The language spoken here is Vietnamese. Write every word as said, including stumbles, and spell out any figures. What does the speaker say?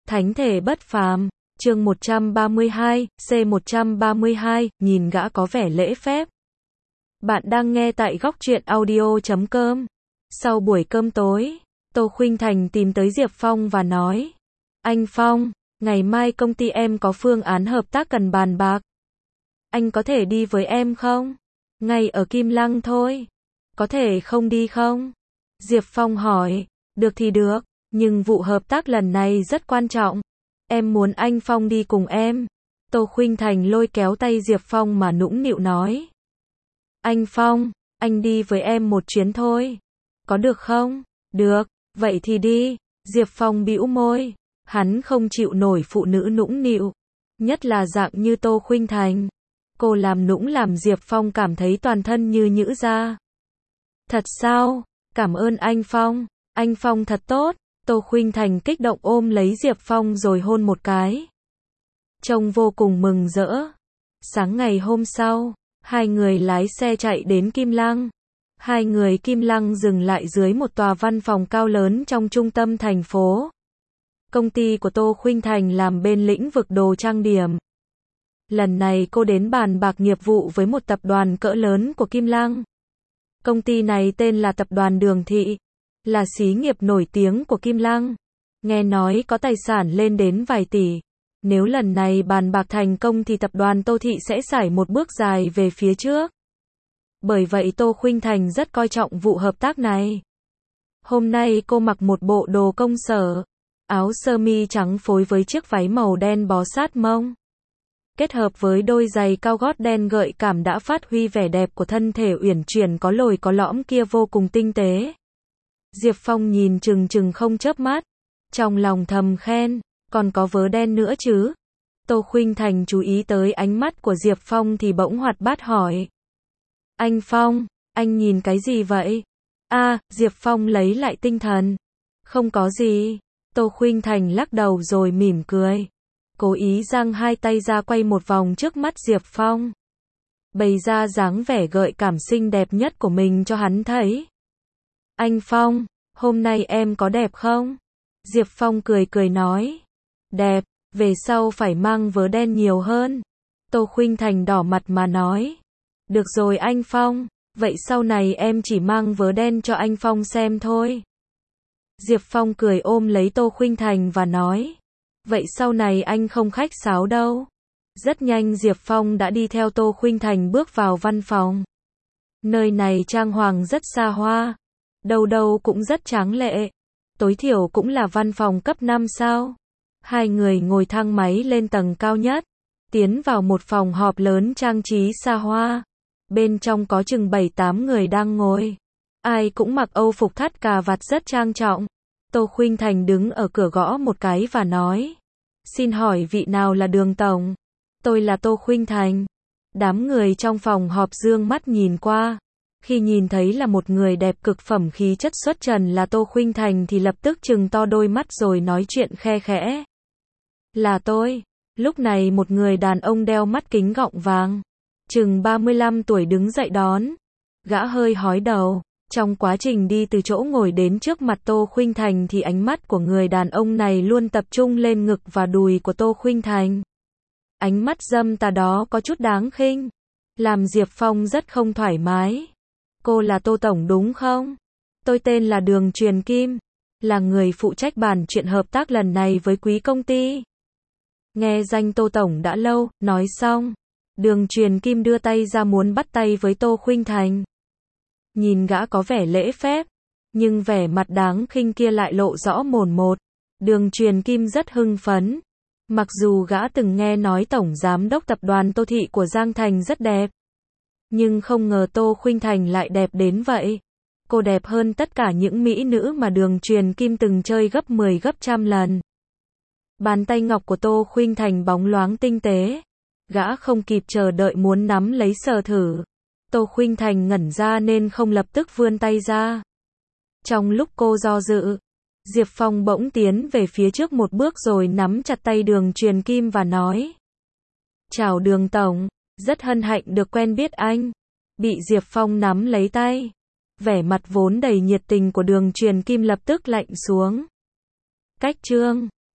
Thánh thể bất phàm, chương một trăm ba mươi hai, C một trăm ba mươi hai, nhìn gã có vẻ lễ phép. Bạn đang nghe tại góc truyện audio chấm com. Sau buổi cơm tối, Tô Khuynh Thành tìm tới Diệp Phong và nói: Anh Phong, ngày mai công ty em có phương án hợp tác cần bàn bạc. Anh có thể đi với em không? Ngay ở Kim Lăng thôi. Có thể không đi không? Diệp Phong hỏi. Được thì được, nhưng vụ hợp tác lần này rất quan trọng. Em muốn anh Phong đi cùng em. Tô Khuynh Thành lôi kéo tay Diệp Phong mà nũng nịu nói. Anh Phong, anh đi với em một chuyến thôi. Có được không? Được, vậy thì đi. Diệp Phong bĩu môi. Hắn không chịu nổi phụ nữ nũng nịu. Nhất là dạng như Tô Khuynh Thành. Cô làm nũng làm Diệp Phong cảm thấy toàn thân như nhũ ra. Thật sao? Cảm ơn anh Phong. Anh Phong thật tốt. Tô Khuynh Thành kích động ôm lấy Diệp Phong rồi hôn một cái. Trông vô cùng mừng rỡ. Sáng ngày hôm sau, hai người lái xe chạy đến Kim Lăng. Hai người Kim Lăng dừng lại dưới một tòa văn phòng cao lớn trong trung tâm thành phố. Công ty của Tô Khuynh Thành làm bên lĩnh vực đồ trang điểm. Lần này cô đến bàn bạc nghiệp vụ với một tập đoàn cỡ lớn của Kim Lăng. Công ty này tên là Tập đoàn Đường Thị, là xí nghiệp nổi tiếng của Kim Lăng. Nghe nói có tài sản lên đến vài tỷ. Nếu lần này bàn bạc thành công thì tập đoàn Tô Thị sẽ sải một bước dài về phía trước. Bởi vậy Tô Khuynh Thành rất coi trọng vụ hợp tác này. Hôm nay cô mặc một bộ đồ công sở, áo sơ mi trắng phối với chiếc váy màu đen bó sát mông. Kết hợp với đôi giày cao gót đen gợi cảm đã phát huy vẻ đẹp của thân thể uyển chuyển có lồi có lõm kia vô cùng tinh tế. Diệp Phong nhìn chừng chừng không chớp mắt, trong lòng thầm khen, còn có vớ đen nữa chứ? Tô Khuynh Thành chú ý tới ánh mắt của Diệp Phong thì bỗng hoạt bát hỏi. Anh Phong, anh nhìn cái gì vậy? A, Diệp Phong lấy lại tinh thần. Không có gì. Tô Khuynh Thành lắc đầu rồi mỉm cười. Cố ý giang hai tay ra quay một vòng trước mắt Diệp Phong. Bày ra dáng vẻ gợi cảm xinh đẹp nhất của mình cho hắn thấy. Anh Phong, hôm nay em có đẹp không? Diệp Phong cười cười nói. Đẹp, về sau phải mang vớ đen nhiều hơn. Tô Khuynh Thành đỏ mặt mà nói. Được rồi anh Phong, vậy sau này em chỉ mang vớ đen cho anh Phong xem thôi. Diệp Phong cười ôm lấy Tô Khuynh Thành và nói. Vậy sau này anh không khách sáo đâu. Rất nhanh Diệp Phong đã đi theo Tô Khuynh Thành bước vào văn phòng. Nơi này trang hoàng rất xa hoa. Đâu đâu cũng rất tráng lệ. Tối thiểu cũng là văn phòng cấp năm sao. Hai người ngồi thang máy lên tầng cao nhất. Tiến vào một phòng họp lớn trang trí xa hoa. Bên trong có chừng bảy tám người đang ngồi. Ai cũng mặc âu phục thắt cà vạt rất trang trọng. Tô Khuynh Thành đứng ở cửa gõ một cái và nói. Xin hỏi vị nào là Đường Tổng? Tôi là Tô Khuynh Thành. Đám người trong phòng họp dương mắt nhìn qua. Khi nhìn thấy là một người đẹp cực phẩm khí chất xuất trần là Tô Khuynh Thành thì lập tức trừng to đôi mắt rồi nói chuyện khe khẽ. Là tôi. Lúc này một người đàn ông đeo mắt kính gọng vàng, chừng ba mươi lăm tuổi đứng dậy đón. Gã hơi hói đầu. Trong quá trình đi từ chỗ ngồi đến trước mặt Tô Khuynh Thành thì ánh mắt của người đàn ông này luôn tập trung lên ngực và đùi của Tô Khuynh Thành. Ánh mắt dâm tà đó có chút đáng khinh, làm Diệp Phong rất không thoải mái. Cô là Tô Tổng đúng không? Tôi tên là Đường Truyền Kim, là người phụ trách bàn chuyện hợp tác lần này với quý công ty. Nghe danh Tô Tổng đã lâu, nói xong. Đường Truyền Kim đưa tay ra muốn bắt tay với Tô Khuynh Thành. Nhìn gã có vẻ lễ phép, nhưng vẻ mặt đáng khinh kia lại lộ rõ mồn một. Đường Truyền Kim rất hưng phấn. Mặc dù gã từng nghe nói Tổng Giám đốc Tập đoàn Tô Thị của Giang Thành rất đẹp. Nhưng không ngờ Tô Khuynh Thành lại đẹp đến vậy. Cô đẹp hơn tất cả những mỹ nữ mà Đường Truyền Kim từng chơi gấp mười gấp trăm lần. Bàn tay ngọc của Tô Khuynh Thành bóng loáng tinh tế. Gã không kịp chờ đợi muốn nắm lấy sờ thử. Tô Khuynh Thành ngẩn ra nên không lập tức vươn tay ra. Trong lúc cô do dự, Diệp Phong bỗng tiến về phía trước một bước rồi nắm chặt tay Đường Truyền Kim và nói. Chào Đường Tổng, rất hân hạnh được quen biết anh. Bị Diệp Phong nắm lấy tay. Vẻ mặt vốn đầy nhiệt tình của Đường Truyền Kim lập tức lạnh xuống. Cách chương